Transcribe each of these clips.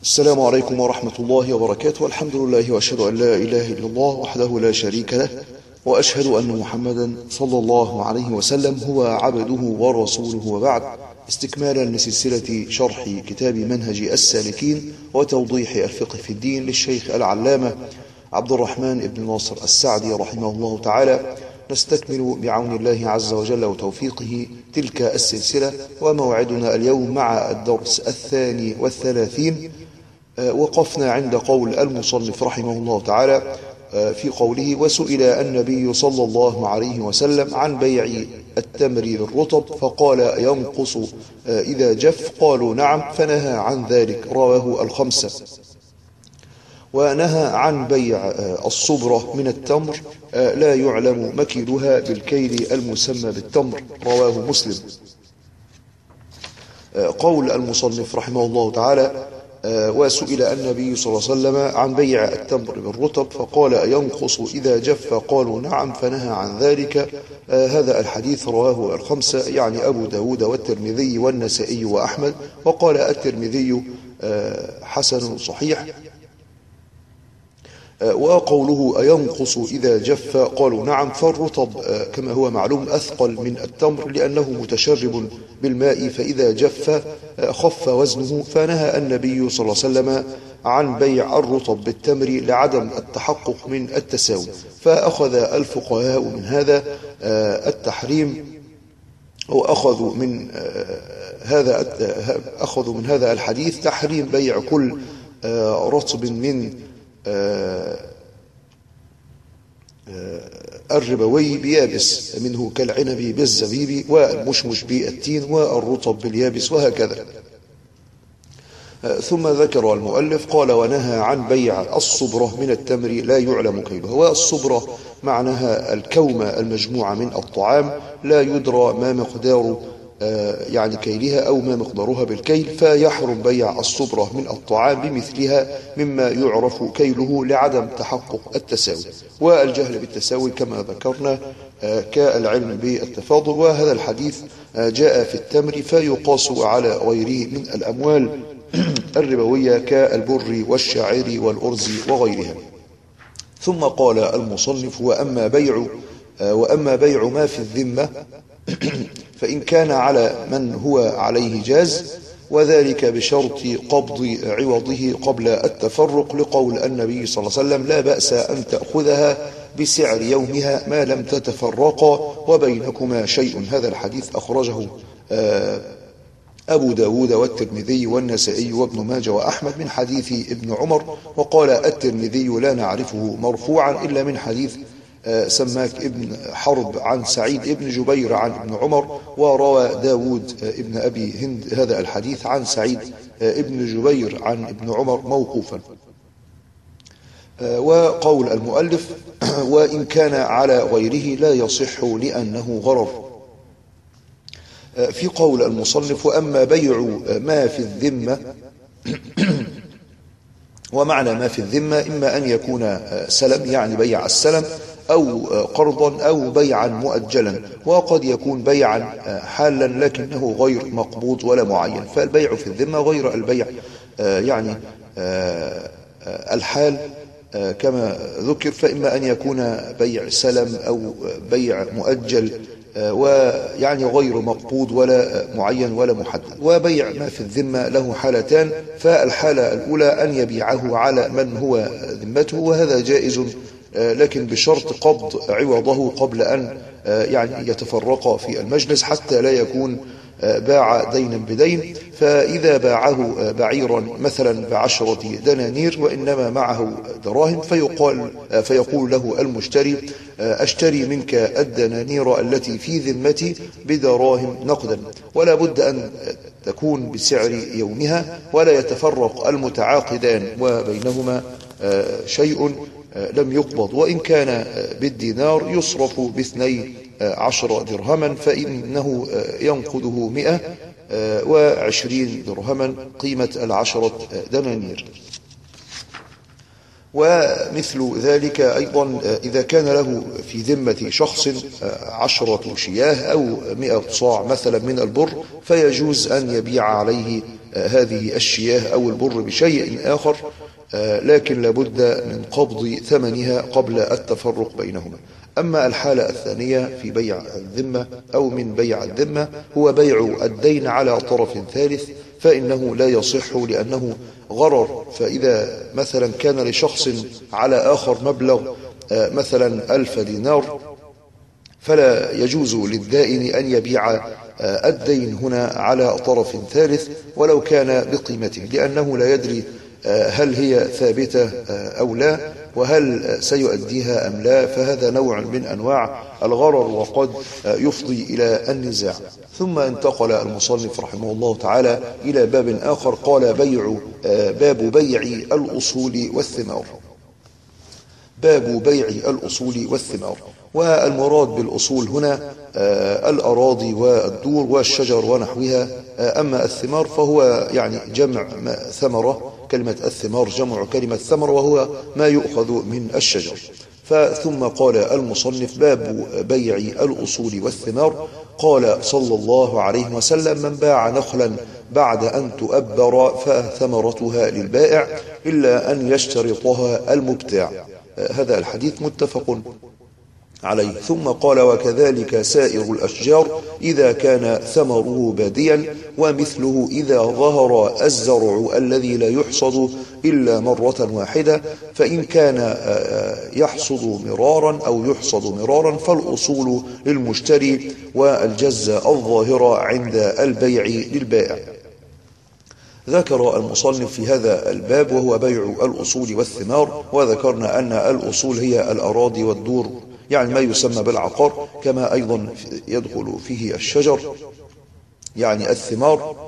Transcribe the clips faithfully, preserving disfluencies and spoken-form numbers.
السلام عليكم ورحمة الله وبركاته. الحمد لله وأشهد أن لا إله إلا الله وحده لا شريك له، وأشهد أن محمدا صلى الله عليه وسلم هو عبده ورسوله، وبعد. استكمالا لسلسلة شرح كتاب منهج السالكين وتوضيح الفقه في الدين للشيخ العلامة عبد الرحمن بن ناصر السعدي رحمه الله تعالى، نستكمل بعون الله عز وجل وتوفيقه تلك السلسلة، وموعدنا اليوم مع الدرس الثاني والثلاثين. وقفنا عند قول المصنف رحمه الله تعالى في قوله: وسئل النبي صلى الله عليه وسلم عن بيع التمر بالرطب فقال: ينقص إذا جف؟ قالوا: نعم. فنهى عن ذلك، رواه الخمسة. ونهى عن بيع الصبرة من التمر لا يعلم مكيلها بالكيل المسمى بالتمر، رواه مسلم. قول المصنف رحمه الله تعالى: وسئل النبي صلى الله عليه وسلم عن بيع التمر بالرطب فقال: ينقص إذا جف؟ قالوا: نعم. فنهى عن ذلك. هذا الحديث رواه الخمسة، يعني أبو داود والترمذي والنسائي وأحمد، وقال الترمذي حسن صحيح. وقوله أينقص إذا جف؟ قالوا: نعم. فالرطب كما هو معلوم أثقل من التمر لأنه متشرب بالماء، فإذا جف خف وزنه. فنهى النبي صلى الله عليه وسلم عن بيع الرطب بالتمر لعدم التحقق من التساوي، فأخذ الفقهاء من هذا التحريم، وأخذوا من هذا أخذوا من هذا الحديث تحريم بيع كل رطب من الربوي بيابس، منه كالعنب بالزبيب، والمشمش بالتين، والرطب باليابس، وهكذا. ثم ذكر المؤلف قال: ونهى عن بيع الصبرة من التمر لا يعلم كيلها. والصبرة معناها الكومة المجموعة من الطعام لا يدرى ما مقدار يعني كيلها أو ما مقدارها بالكيل، فيحرم بيع الصبرة من الطعام بمثلها مما يعرف كيله لعدم تحقق التساوي، والجهل بالتساوي كما ذكرنا كالعلم بالتفاضل. وهذا الحديث جاء في التمر فيقاس على غيره من الأموال الربوية كالبر والشعير والأرز وغيرها. ثم قال المصنف: وأما بيع وأما بيع ما في الذمة فإن كان على من هو عليه جاز، وذلك بشرط قبض عوضه قبل التفرق، لقول النبي صلى الله عليه وسلم: لا بأس أن تأخذها بسعر يومها ما لم تتفرقا وبينكما شيء. هذا الحديث أخرجه أبو داود والترمذي والنسائي وابن ماجه وأحمد من حديث ابن عمر. وقال الترمذي: لا نعرفه مرفوعا إلا من حديث سماك ابن حرب عن سعيد ابن جبير عن ابن عمر. وروى داود ابن أبي هند هذا الحديث عن سعيد ابن جبير عن ابن عمر موقوفا. وقول المؤلف: وإن كان على غيره لا يصح لأنه غرر. في قول المصنف: وأما بيع ما في الذمة، ومعنى ما في الذمة إما أن يكون سلم، يعني بيع السلم، أو قرضا، أو بيعا مؤجلا، وقد يكون بيعا حالا لكنه غير مقبوض ولا معين. فالبيع في الذمة غير البيع يعني الحال كما ذكر، فإما أن يكون بيع سلم أو بيع مؤجل، ويعني غير مقبوض ولا معين ولا محدد. وبيع ما في الذمة له حالتان: فالحالة الأولى أن يبيعه على من هو ذمته، وهذا جائز لكن بشرط قبض عوضه قبل أن يعني يتفرق في المجلس، حتى لا يكون باع دينا بدين. فإذا باعه بعيرا مثلا بعشرة دنانير وإنما معه دراهم، فيقال فيقول له المشتري: أشتري منك الدنانير التي في ذمتي بدراهم نقدا، ولا بد أن تكون بسعر يومها، ولا يتفرق المتعاقدان وبينهما شيء لم يقبض. وإن كان بالدينار يصرف باثني عشر درهما، فإنه ينقذه مئة وعشرين درهما قيمة العشرة دنانير. ومثل ذلك أيضا إذا كان له في ذمة شخص عشرة شياه أو مئة صاع مثلا من البر، فيجوز أن يبيع عليه هذه الشياه أو البر بشيء آخر، لكن لابد من قبض ثمنها قبل التفرق بينهما. أما الحالة الثانية في بيع الذمة أو من بيع الذمة هو بيع الدين على طرف ثالث، فإنه لا يصح لأنه غرر. فإذا مثلا كان لشخص على آخر مبلغ مثلا ألف دينار، فلا يجوز للدائن أن يبيع الدين هنا على طرف ثالث ولو كان بقيمته، لأنه لا يدري هل هي ثابتة أو لا، وهل سيؤديها أم لا، فهذا نوع من أنواع الغرر وقد يفضي إلى النزاع. ثم انتقل المصنف رحمه الله تعالى إلى باب آخر، قال بيع باب بيع الأصول والثمار. باب بيع الأصول والثمار، والمراد بالأصول هنا الأراضي والدور والشجر ونحوها. أما الثمار فهو يعني جمع ثمرة، كلمة الثمار جمع كلمة ثمر، وهو ما يؤخذ من الشجر. ثم قال المصنف باب بيع الأصول والثمار. قال صلى الله عليه وسلم من باع نخلا بعد أن تؤبر فثمرتها للبائع إلا أن يشترطها المبتاع. هذا الحديث متفق عليه. ثم قال وكذلك سائر الأشجار إذا كان ثمره باديا، ومثله إذا ظهر الزرع الذي لا يحصد إلا مرة واحدة، فإن كان يحصد مرارا أو يحصد مرارا فالأصول للمشتري والجزة الظاهرة عند البيع للبائع. ذكر المصنف في هذا الباب وهو بيع الأصول والثمار، وذكرنا أن الأصول هي الأراضي والدور، يعني ما يسمى بالعقار، كما أيضا يدخل فيه الشجر يعني الثمار.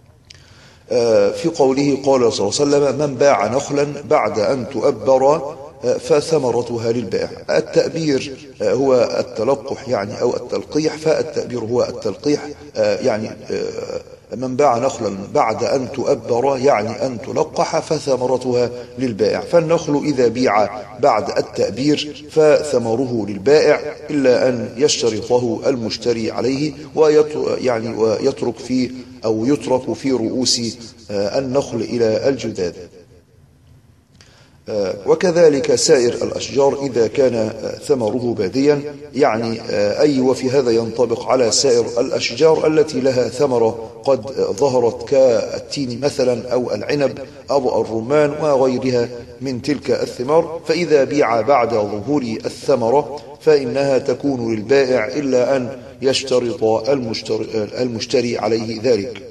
في قوله قال صلى الله عليه وسلم من باع نخلا بعد أن تؤبر فثمرتها للبائع. التأبير هو التلقح يعني أو التلقيح، فالتأبير هو التلقيح يعني من باع نخلا بعد أن تؤبر يعني أن تلقح فثمرتها للبائع. فالنخل إذا بيع بعد التأبير فثمره للبائع إلا أن يشترطه المشتري عليه يعني ويترك فيه أو يترك في رؤوس النخل إلى الجذاذ. وكذلك سائر الأشجار إذا كان ثمره باديا، يعني أي وفي هذا ينطبق على سائر الأشجار التي لها ثمرة قد ظهرت كالتين مثلا أو العنب أو الرمان وغيرها من تلك الثمار، فإذا بيع بعد ظهور الثمرة فإنها تكون للبائع إلا أن يشترط المشتري, المشتري عليه ذلك.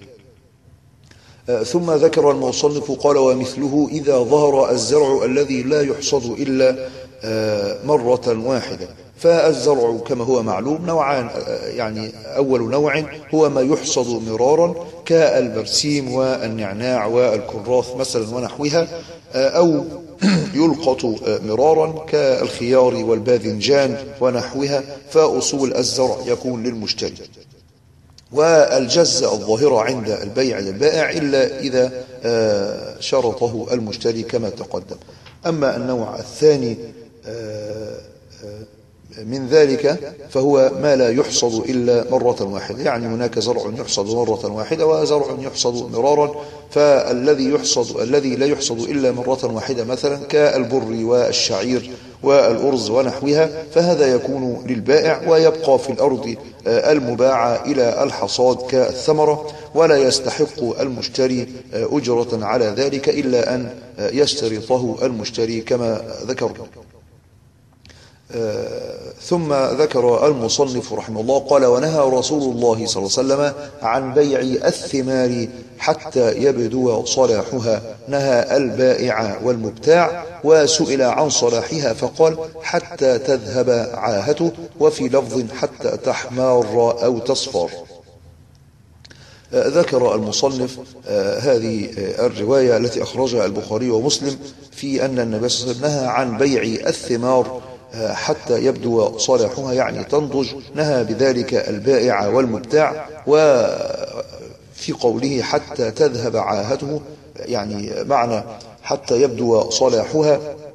ثم ذكر المصنف قال ومثله إذا ظهر الزرع الذي لا يحصد إلا مرة واحدة. فالزرع كما هو معلوم نوعان، يعني أول نوع هو ما يحصد مرارا كالبرسيم والنعناع والكراث مثلا ونحوها، أو يلقط مرارا كالخيار والباذنجان ونحوها، فأصول الزرع يكون للمشتري. والجزة الظاهرة عند البيع للبائع إلا إذا شرطه المشتري كما تقدم. أما النوع الثاني من ذلك فهو ما لا يحصد إلا مرة واحدة، يعني هناك زرع يحصد مرة واحدة وزرع يحصد مرارا، فالذي يحصد الذي لا يحصد إلا مرة واحدة مثلا كالبر والشعير والأرز ونحوها، فهذا يكون للبائع ويبقى في الأرض المباعة إلى الحصاد كالثمرة، ولا يستحق المشتري أجرة على ذلك إلا أن يشترطه المشتري كما ذكرنا. ثم ذكر المصنف رحمه الله قال ونهى رسول الله صلى الله عليه وسلم عن بيع الثمار حتى يبدو صلاحها، نهى البائع والمبتاع، وسئل عن صلاحها فقال حتى تذهب عاهته، وفي لفظ حتى تحمار أو تصفر. ذكر المصنف هذه الرواية التي أخرجها البخاري ومسلم في أن النبي صلى الله عليه وسلم نهى عن بيع الثمار حتى يبدو صلاحها، يعني تنضج، نهى بذلك البائع والمبتاع. وفي قوله حتى تذهب عاهته يعني معنى حتى يبدو صلاحها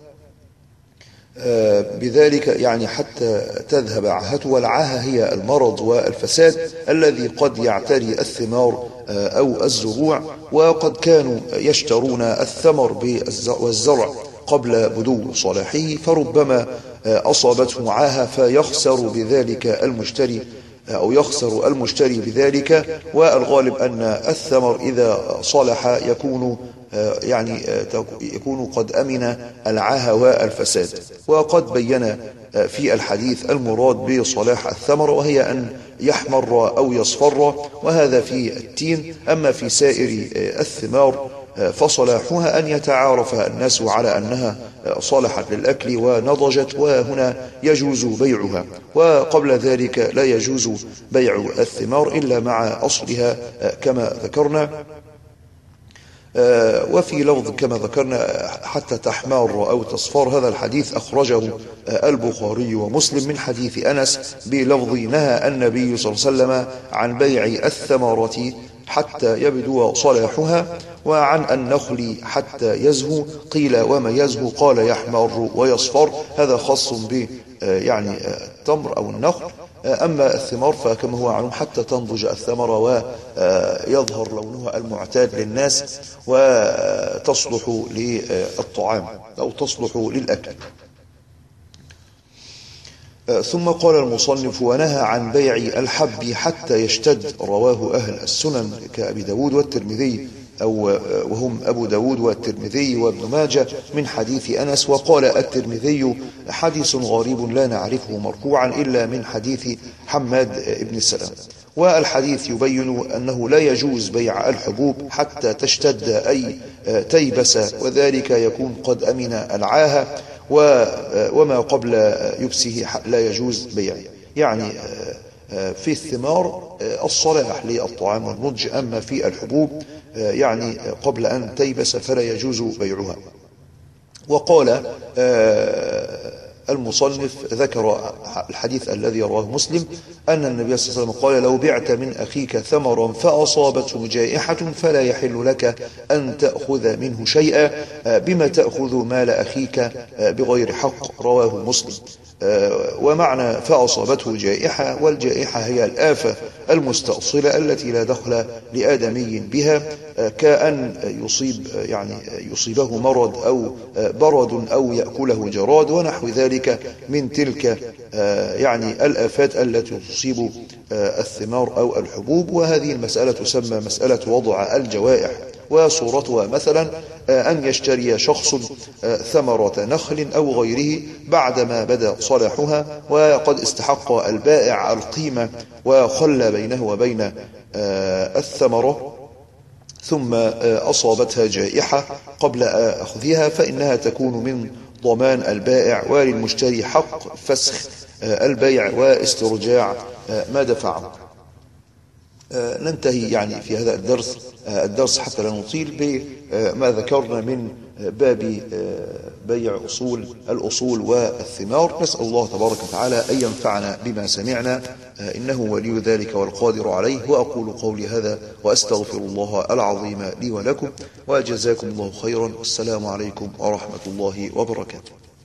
بذلك يعني حتى تذهب عاهته، والعاهة هي المرض والفساد الذي قد يعتري الثمار أو الزروع، وقد كانوا يشترون الثمر والزرع قبل بدو صلاحه، فربما أصابته عاهة فيخسر بذلك المشتري أو يخسر المشتري بذلك. والغالب أن الثمر إذا صلح يكون يعني يكون قد أمن العاهة والفساد. وقد بين في الحديث المراد بصلاح الثمر، وهي أن يحمر أو يصفر، وهذا في التين. أما في سائر الثمار فصلاحها أن يتعارف الناس على أنها صالحت للأكل ونضجت، وهنا يجوز بيعها. وقبل ذلك لا يجوز بيع الثمار إلا مع أصلها كما ذكرنا. وفي لفظ كما ذكرنا حتى تحمار أو تصفر. هذا الحديث أخرجه البخاري ومسلم من حديث أنس بلفظ نهى النبي صلى الله عليه وسلم عن بيع الثمرة حتى يبدو صلاحها، وعن النخل حتى يزهو. قيل وما يزهو؟ قال يحمر ويصفر. هذا خاص ب يعني التمر أو النخل. أما الثمار فكما هو معلوم حتى تنضج الثمرة ويظهر لونها المعتاد للناس وتصلح للطعام أو تصلح للأكل. ثم قال المصنف ونهى عن بيع الحب حتى يشتد، رواه أهل السنن كأبي داود والترمذي أو وهم أبو داود والترمذي وابن ماجه من حديث أنس. وقال الترمذي حديث غريب لا نعرفه مرفوعا إلا من حديث حماد بن سلام. والحديث يبين أنه لا يجوز بيع الحبوب حتى تشتد أي تيبس، وذلك يكون قد أمن العاهة، وما قبل يبسه لا يجوز بيعه. يعني في الثمار الصلاح للطعام والنضج، أما في الحبوب يعني قبل أن تيبس فلا يجوز بيعها. وقال المصنف ذكر الحديث الذي رواه مسلم أن النبي صلى الله عليه وسلم قال لو بعت من أخيك ثمرا فأصابته جائحة فلا يحل لك أن تأخذ منه شيئا، بما تأخذ مال أخيك بغير حق، رواه مسلم. ومعنى فأصابته جائحة، والجائحة هي الآفة المستأصلة التي لا دخل لآدمي بها، كأن يصيب يعني يصيبه مرض أو برد أو يأكله جراد ونحو ذلك من تلك يعني الآفات التي تصيب الثمار أو الحبوب. وهذه المسألة تسمى مسألة وضع الجوائح. وصورتها مثلا أن يشتري شخص ثمرة نخل أو غيره بعدما بدا صلاحها، وقد استحق البائع القيمة وخلى بينه وبين الثمرة، ثم أصابتها جائحة قبل أخذها، فإنها تكون من ضمان البائع، وللمشتري حق فسخ البيع واسترجاع ما دفعه. ننتهي يعني في هذا الدرس الدرس حتى لا نطيل بما ذكرنا من باب بيع أصول الأصول والثمار. نسأل الله تبارك وتعالى أن ينفعنا بما سمعنا، إنه ولي ذلك والقادر عليه. وأقول قولي هذا وأستغفر الله العظيم لي ولكم، وجزاكم الله خيرا، والسلام عليكم ورحمة الله وبركاته.